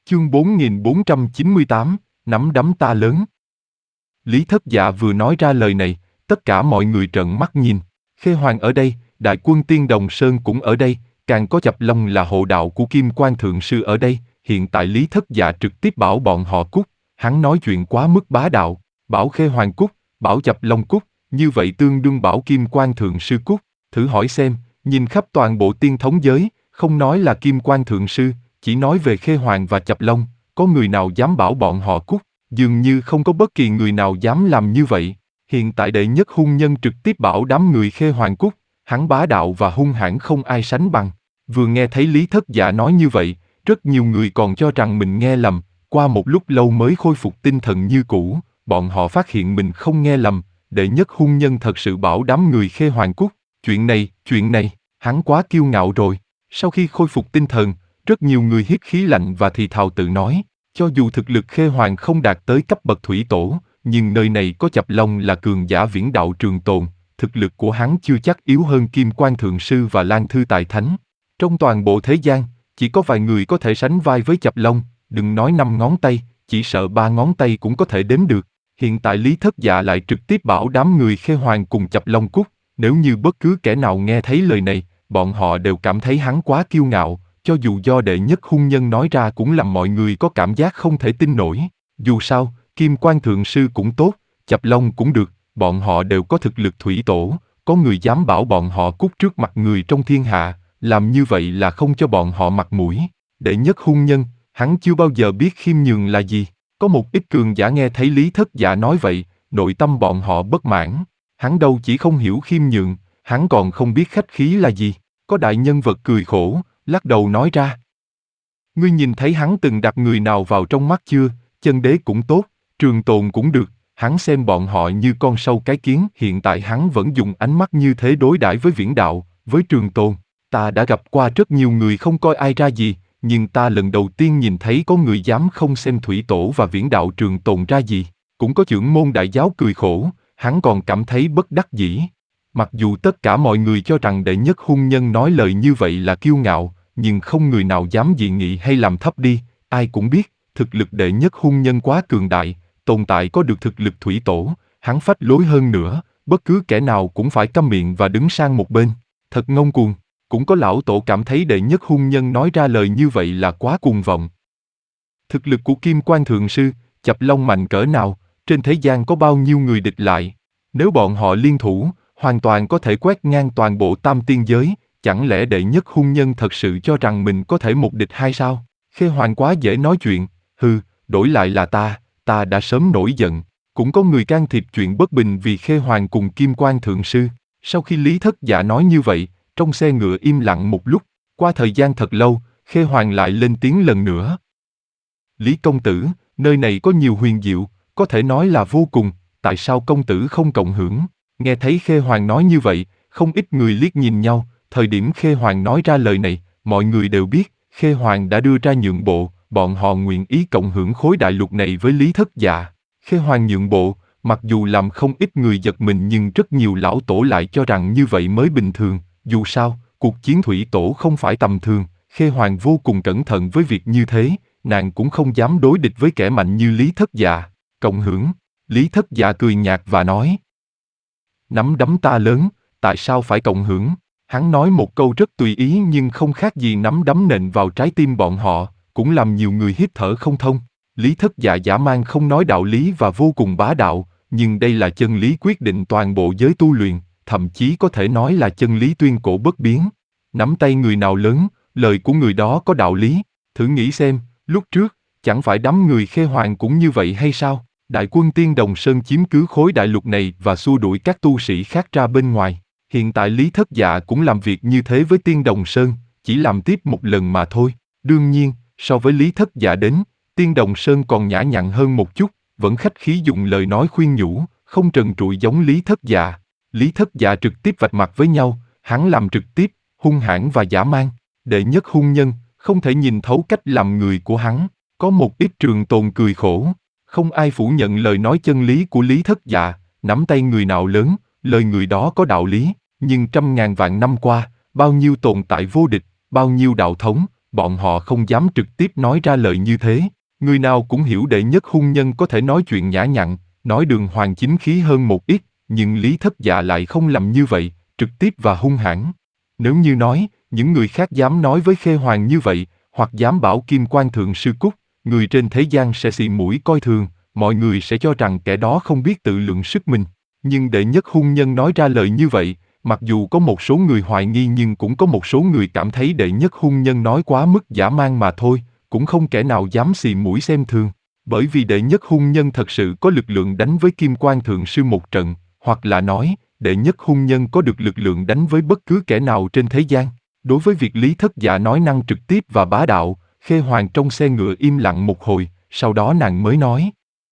Chương 4498, nắm đấm ta lớn. Lý Thất Dạ vừa nói ra lời này, tất cả mọi người trợn mắt nhìn. Khê Hoàng ở đây, đại quân Tiên Đồng Sơn cũng ở đây, càng có Chập Long là hộ đạo của Kim Quan Thượng Sư ở đây. Hiện tại Lý Thất Dạ trực tiếp bảo bọn họ cút, hắn nói chuyện quá mức bá đạo, bảo Khê Hoàng cút, bảo Chập Long cút, như vậy tương đương bảo Kim Quan Thượng Sư cút. Thử hỏi xem, nhìn khắp toàn bộ tiên thống giới, không nói là Kim Quan Thượng Sư, chỉ nói về Khê Hoàng và Chập Long, có người nào dám bảo bọn họ cút? Dường như không có bất kỳ người nào dám làm như vậy. Hiện tại đệ nhất hung nhân trực tiếp bảo đám người Khê Hoàng cút, hắn bá đạo và hung hãn không ai sánh bằng. Vừa nghe thấy Lý Thất Dạ nói như vậy, rất nhiều người còn cho rằng mình nghe lầm, qua một lúc lâu mới khôi phục tinh thần như cũ, bọn họ phát hiện mình không nghe lầm, đệ nhất hung nhân thật sự bảo đám người Khê Hoàng cút. Chuyện này, hắn quá kiêu ngạo rồi. Sau khi khôi phục tinh thần, rất nhiều người hít khí lạnh và thì thào tự nói, cho dù thực lực Khê Hoàng không đạt tới cấp bậc thủy tổ, nhưng nơi này có Chập Long là cường giả viễn đạo trường tồn, thực lực của hắn chưa chắc yếu hơn Kim Quan Thượng Sư và Lan Thư Tài Thánh. Trong toàn bộ thế gian, chỉ có vài người có thể sánh vai với Chập Long, đừng nói 5 ngón tay, chỉ sợ 3 ngón tay cũng có thể đếm được. Hiện tại Lý Thất Dạ lại trực tiếp bảo đám người Khê Hoàng cùng Chập Long cút, nếu như bất cứ kẻ nào nghe thấy lời này, bọn họ đều cảm thấy hắn quá kiêu ngạo, cho dù do đệ nhất hung nhân nói ra cũng làm mọi người có cảm giác không thể tin nổi. Dù sao, Kim Quan Thượng Sư cũng tốt, Chập Long cũng được, bọn họ đều có thực lực thủy tổ, có người dám bảo bọn họ cút trước mặt người trong thiên hạ, làm như vậy là không cho bọn họ mặt mũi. Đệ nhất hung nhân, hắn chưa bao giờ biết khiêm nhường là gì. Có một ít cường giả nghe thấy Lý Thất Dạ nói vậy, nội tâm bọn họ bất mãn. Hắn đâu chỉ không hiểu khiêm nhường, hắn còn không biết khách khí là gì. Có đại nhân vật cười khổ, lắc đầu nói ra. Ngươi nhìn thấy hắn từng đặt người nào vào trong mắt chưa? Chân đế cũng tốt, trường tồn cũng được, hắn xem bọn họ như con sâu cái kiến. Hiện tại hắn vẫn dùng ánh mắt như thế đối đãi với viễn đạo, với trường tồn. Ta đã gặp qua rất nhiều người không coi ai ra gì, nhưng ta lần đầu tiên nhìn thấy có người dám không xem thủy tổ và viễn đạo trường tồn ra gì. Cũng có trưởng môn đại giáo cười khổ, hắn còn cảm thấy bất đắc dĩ. Mặc dù tất cả mọi người cho rằng đệ nhất hung nhân nói lời như vậy là kiêu ngạo, nhưng không người nào dám dị nghị hay làm thấp đi. Ai cũng biết, thực lực đệ nhất hung nhân quá cường đại, tồn tại có được thực lực thủy tổ, hắn phách lối hơn nữa, bất cứ kẻ nào cũng phải câm miệng và đứng sang một bên. Thật ngông cuồng. Cũng có lão tổ cảm thấy đệ nhất hung nhân nói ra lời như vậy là quá cuồng vọng. Thực lực của Kim Quan Thượng Sư, Chập Long mạnh cỡ nào, trên thế gian có bao nhiêu người địch lại. Nếu bọn họ liên thủ, hoàn toàn có thể quét ngang toàn bộ tam tiên giới, chẳng lẽ đệ nhất hung nhân thật sự cho rằng mình có thể một địch hai sao? Khê Hoàng quá dễ nói chuyện, đổi lại là ta đã sớm nổi giận. Cũng có người can thiệp chuyện bất bình vì Khê Hoàng cùng Kim Quan Thượng Sư. Sau khi Lý Thất Dạ nói như vậy, trong xe ngựa im lặng một lúc, qua thời gian thật lâu, Khê Hoàng lại lên tiếng lần nữa. Lý công tử, nơi này có nhiều huyền diệu, có thể nói là vô cùng, tại sao công tử không cộng hưởng? Nghe thấy Khê Hoàng nói như vậy, không ít người liếc nhìn nhau, thời điểm Khê Hoàng nói ra lời này, mọi người đều biết, Khê Hoàng đã đưa ra nhượng bộ, bọn họ nguyện ý cộng hưởng khối đại lục này với Lý Thất Dạ. Khê Hoàng nhượng bộ, mặc dù làm không ít người giật mình nhưng rất nhiều lão tổ lại cho rằng như vậy mới bình thường. Dù sao, cuộc chiến thủy tổ không phải tầm thường, Khê Hoàng vô cùng cẩn thận với việc như thế, nàng cũng không dám đối địch với kẻ mạnh như Lý Thất Dạ. Cộng hưởng, Lý Thất Dạ cười nhạt và nói. Nắm đấm ta lớn, tại sao phải cộng hưởng? Hắn nói một câu rất tùy ý nhưng không khác gì nắm đấm nện vào trái tim bọn họ, cũng làm nhiều người hít thở không thông. Lý Thất Dạ dã man không nói đạo lý và vô cùng bá đạo, nhưng đây là chân lý quyết định toàn bộ giới tu luyện. Thậm chí có thể nói là chân lý tuyên cổ bất biến. Nắm tay người nào lớn, lời của người đó có đạo lý. Thử nghĩ xem, lúc trước, chẳng phải đám người Khê Hoàng cũng như vậy hay sao? Đại quân Tiên Đồng Sơn chiếm cứ khối đại lục này và xua đuổi các tu sĩ khác ra bên ngoài. Hiện tại Lý Thất Dạ cũng làm việc như thế với Tiên Đồng Sơn, chỉ làm tiếp một lần mà thôi. Đương nhiên, so với Lý Thất Dạ đến, Tiên Đồng Sơn còn nhã nhặn hơn một chút, vẫn khách khí dùng lời nói khuyên nhủ, không trần trụi giống Lý Thất Dạ. Lý Thất Dạ trực tiếp vạch mặt với nhau, hắn làm trực tiếp, hung hãn và dã man. Đệ nhất hung nhân, không thể nhìn thấu cách làm người của hắn. Có một ít trường tồn cười khổ. Không ai phủ nhận lời nói chân lý của Lý Thất Dạ, nắm tay người nào lớn, lời người đó có đạo lý. Nhưng trăm ngàn vạn năm qua, bao nhiêu tồn tại vô địch, bao nhiêu đạo thống, bọn họ không dám trực tiếp nói ra lời như thế. Người nào cũng hiểu đệ nhất hung nhân có thể nói chuyện nhã nhặn, nói đường hoàng chính khí hơn một ít, nhưng Lý Thất Dạ lại không làm như vậy, trực tiếp và hung hãn. Nếu như nói, những người khác dám nói với Khê Hoàng như vậy, hoặc dám bảo Kim Quan Thượng Sư Cút, người trên thế gian sẽ xì mũi coi thường, mọi người sẽ cho rằng kẻ đó không biết tự lượng sức mình. Nhưng đệ nhất hung nhân nói ra lời như vậy, mặc dù có một số người hoài nghi nhưng cũng có một số người cảm thấy đệ nhất hung nhân nói quá mức dã man mà thôi, cũng không kẻ nào dám xì mũi xem thường. Bởi vì đệ nhất hung nhân thật sự có lực lượng đánh với Kim Quan Thượng Sư một trận, hoặc là nói, đệ nhất hung nhân có được lực lượng đánh với bất cứ kẻ nào trên thế gian. Đối với việc Lý Thất Dạ nói năng trực tiếp và bá đạo, Khê Hoàng trong xe ngựa im lặng một hồi, sau đó nàng mới nói.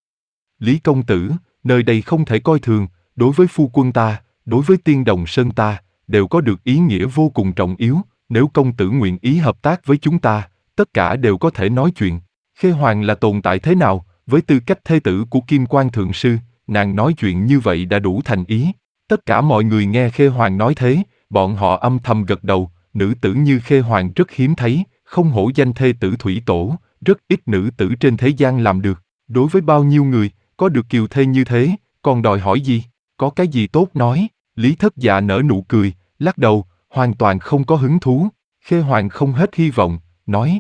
Lý công tử, nơi đây không thể coi thường, đối với phu quân ta, đối với Tiên Đồng Sơn ta, đều có được ý nghĩa vô cùng trọng yếu, nếu công tử nguyện ý hợp tác với chúng ta, tất cả đều có thể nói chuyện. Khê Hoàng là tồn tại thế nào, với tư cách thê tử của Kim Quan Thượng Sư, nàng nói chuyện như vậy đã đủ thành ý. Tất cả mọi người nghe Khê Hoàng nói thế, bọn họ âm thầm gật đầu, nữ tử như Khê Hoàng rất hiếm thấy, không hổ danh thê tử thủy tổ, rất ít nữ tử trên thế gian làm được. Đối với bao nhiêu người, có được kiều thê như thế, còn đòi hỏi gì, có cái gì tốt nói. Lý Thất Dạ nở nụ cười, lắc đầu, hoàn toàn không có hứng thú. Khê Hoàng không hết hy vọng, nói.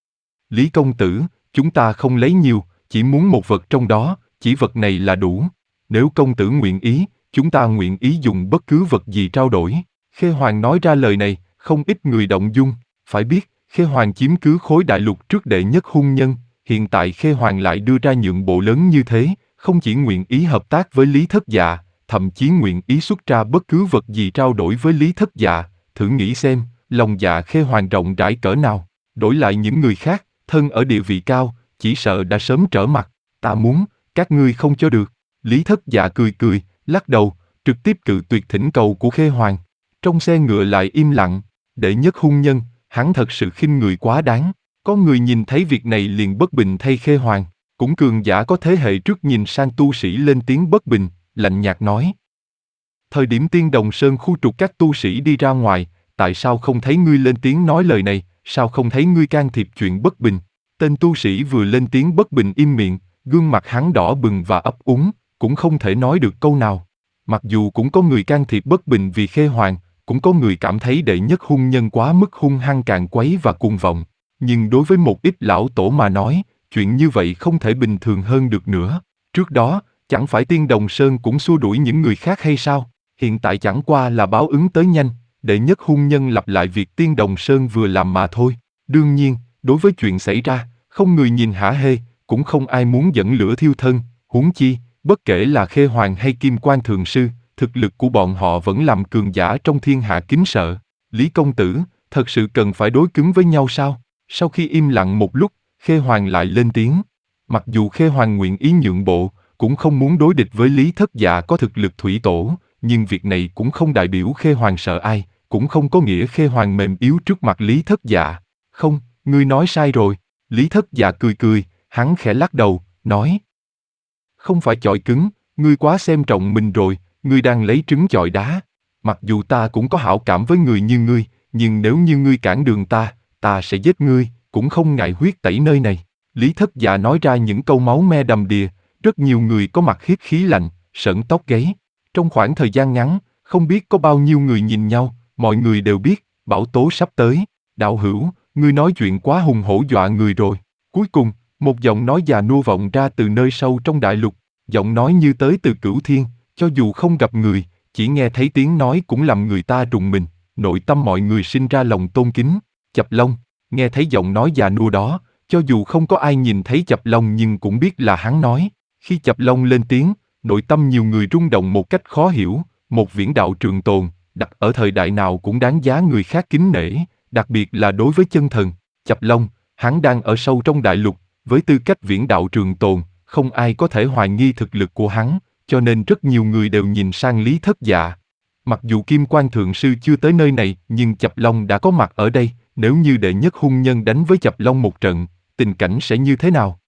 Lý công tử, chúng ta không lấy nhiều, chỉ muốn một vật trong đó, chỉ vật này là đủ. Nếu công tử nguyện ý, chúng ta nguyện ý dùng bất cứ vật gì trao đổi. Khê Hoàng nói ra lời này, không ít người động dung. Phải biết, Khê Hoàng chiếm cứ khối đại lục trước đệ nhất hung nhân, hiện tại Khê Hoàng lại đưa ra nhượng bộ lớn như thế, không chỉ nguyện ý hợp tác với Lý Thất Dạ, thậm chí nguyện ý xuất ra bất cứ vật gì trao đổi với Lý Thất Dạ. Thử nghĩ xem, lòng dạ Khê Hoàng rộng rãi cỡ nào. Đổi lại những người khác, thân ở địa vị cao, chỉ sợ đã sớm trở mặt. Ta muốn, các ngươi không cho được. Lý Thất Dạ cười cười, lắc đầu, trực tiếp cự tuyệt thỉnh cầu của Khê Hoàng. Trong xe ngựa lại im lặng. Đệ nhất hung nhân, hắn thật sự khinh người quá đáng. Có người nhìn thấy việc này liền bất bình thay Khê Hoàng. Cũng cường giả có thế hệ trước nhìn sang tu sĩ lên tiếng bất bình, lạnh nhạt nói. Thời điểm Tiên Đồng Sơn khu trục các tu sĩ đi ra ngoài, tại sao không thấy ngươi lên tiếng nói lời này, sao không thấy ngươi can thiệp chuyện bất bình? Tên tu sĩ vừa lên tiếng bất bình im miệng, gương mặt hắn đỏ bừng và ấp úng, cũng không thể nói được câu nào. Mặc dù cũng có người can thiệp bất bình vì Khê Hoàng, cũng có người cảm thấy đệ nhất hung nhân quá mức hung hăng càn quấy và cuồng vọng. Nhưng đối với một ít lão tổ mà nói, chuyện như vậy không thể bình thường hơn được nữa. Trước đó, chẳng phải Tiên Đồng Sơn cũng xua đuổi những người khác hay sao? Hiện tại chẳng qua là báo ứng tới nhanh, đệ nhất hung nhân lặp lại việc Tiên Đồng Sơn vừa làm mà thôi. Đương nhiên, đối với chuyện xảy ra, không người nhìn hả hê, cũng không ai muốn dẫn lửa thiêu thân, huống chi, bất kể là Khê Hoàng hay Kim Quan Thượng Sư, thực lực của bọn họ vẫn làm cường giả trong thiên hạ kính sợ. Lý công tử, thật sự cần phải đối cứng với nhau sao? Sau khi im lặng một lúc, Khê Hoàng lại lên tiếng. Mặc dù Khê Hoàng nguyện ý nhượng bộ, cũng không muốn đối địch với Lý Thất Dạ có thực lực thủy tổ, nhưng việc này cũng không đại biểu Khê Hoàng sợ ai, cũng không có nghĩa Khê Hoàng mềm yếu trước mặt Lý Thất Dạ. Không, ngươi nói sai rồi. Lý Thất Dạ cười cười, hắn khẽ lắc đầu, nói. Không phải chọi cứng, ngươi quá xem trọng mình rồi, ngươi đang lấy trứng chọi đá. Mặc dù ta cũng có hảo cảm với người như ngươi, nhưng nếu như ngươi cản đường ta sẽ giết ngươi, cũng không ngại huyết tẩy nơi này. Lý Thất Dạ nói ra những câu máu me đầm đìa, rất nhiều người có mặt hít khí lạnh, sởn tóc gáy. Trong khoảng thời gian ngắn, không biết có bao nhiêu người nhìn nhau, mọi người đều biết, bão tố sắp tới. Đạo hữu, ngươi nói chuyện quá hùng hổ dọa người rồi. Cuối cùng, một giọng nói già nua vọng ra từ nơi sâu trong đại lục, giọng nói như tới từ cửu thiên, cho dù không gặp người, chỉ nghe thấy tiếng nói cũng làm người ta rùng mình, nội tâm mọi người sinh ra lòng tôn kính. Chập Long, nghe thấy giọng nói già nua đó, cho dù không có ai nhìn thấy Chập Long nhưng cũng biết là hắn nói. Khi Chập Long lên tiếng, nội tâm nhiều người rung động một cách khó hiểu, một viễn đạo trường tồn, đặt ở thời đại nào cũng đáng giá người khác kính nể, đặc biệt là đối với chân thần. Chập Long, hắn đang ở sâu trong đại lục, với tư cách viễn đạo trường tồn, không ai có thể hoài nghi thực lực của hắn, cho nên rất nhiều người đều nhìn sang Lý Thất Dạ. Mặc dù Kim Quan Thượng Sư chưa tới nơi này, nhưng Chập Long đã có mặt ở đây, nếu như đệ nhất hung nhân đánh với Chập Long một trận, tình cảnh sẽ như thế nào?